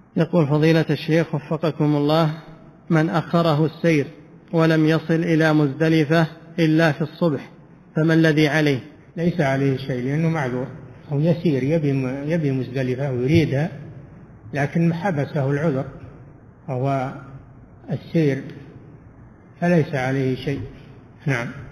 يقول فضيلة الشيخ وفقكم الله: من أخره السير ولم يصل إلى مزدلفة إلا في الصبح فما الذي عليه؟ ليس عليه شيء لأنه معذور، أو يسير يبي مزدلفة ويريدها لكن حبسه العذر وهو السير، فليس عليه شيء. نعم.